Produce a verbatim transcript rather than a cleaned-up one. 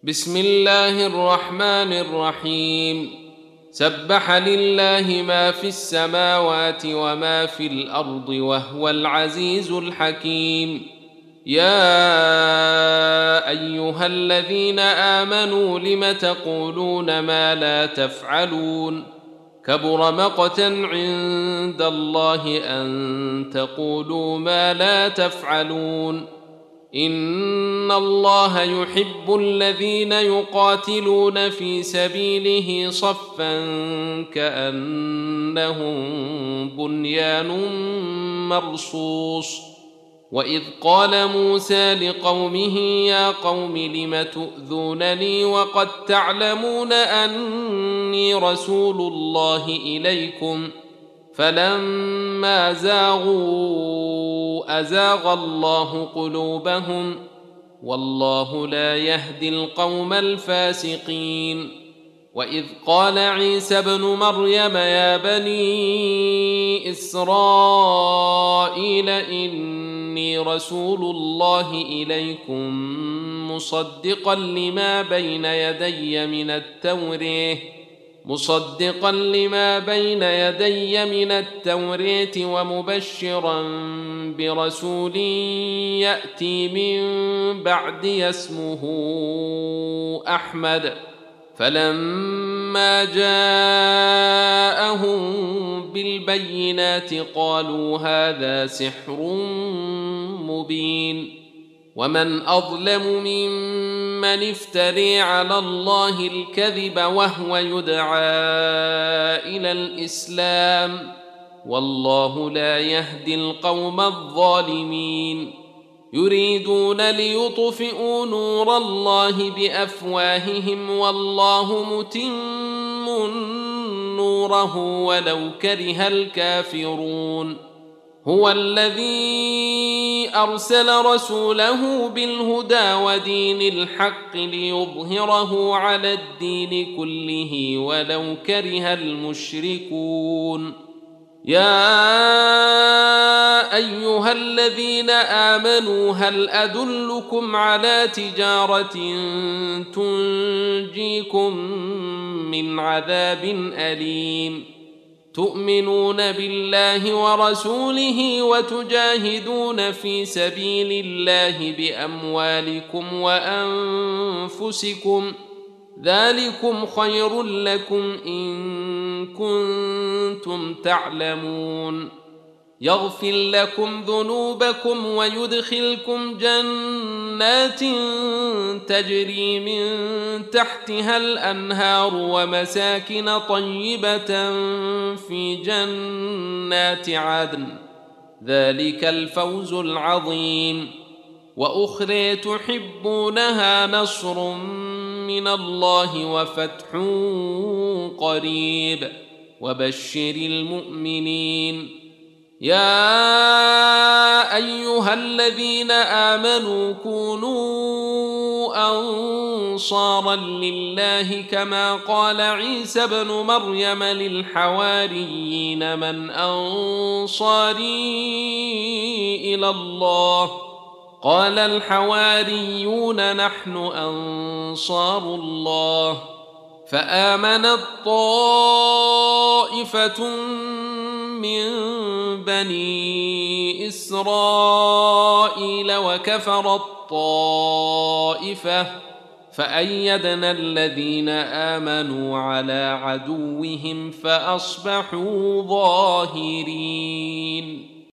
بسم الله الرحمن الرحيم سبح لله ما في السماوات وما في الأرض وهو العزيز الحكيم. يا أيها الذين آمنوا لم تقولون ما لا تفعلون كبر مقتا عند الله أن تقولوا ما لا تفعلون. إن الله يحب الذين يقاتلون في سبيله صفا كأنهم بنيان مرصوص. وإذ قال موسى لقومه يا قوم لم تؤذونني وقد تعلمون أني رسول الله إليكم فلما زاغوا أزاغ الله قلوبهم والله لا يهدي القوم الفاسقين. وإذ قال عيسى ابن مريم يا بني إسرائيل إني رسول الله إليكم مصدقا لما بين يدي من التوراة مصدقا لما بين يدي من التوراة ومبشرا برسول يأتي من بعدي اسمه أحمد. فلما جاءهم بالبينات قالوا هذا سحر مبين. ومن أظلم ممن افتري على الله الكذب وهو يدعى إلى الإسلام والله لا يهدي القوم الظالمين. يريدون ليطفئوا نور الله بأفواههم والله متم نوره ولو كره الكافرون. هو الذي أرسل رسوله بالهدى ودين الحق ليظهره على الدين كله ولو كره المشركون. يا أيها الذين آمنوا هل أدلكم على تجارة تنجيكم من عذاب أليم تؤمنون بالله ورسوله وتجاهدون في سبيل الله بأموالكم وأنفسكم ذلكم خير لكم إن كنتم تعلمون. يغفر لكم ذنوبكم ويدخلكم جنات تجري من تحتها الأنهار ومساكن طيبة في جنات عدن ذلك الفوز العظيم. وأخرى تحبونها نصر من الله وفتح قريب وبشر المؤمنين. يا أيها الذين آمنوا كونوا أنصارا لله كما قال عيسى ابن مريم للحواريين من أنصاري إلى الله قال الحواريون نحن أنصار الله. فآمنت طائفة من بني إسرائيل وكفرت طائفة فأيدنا الذين آمنوا على عدوهم فأصبحوا ظاهرين.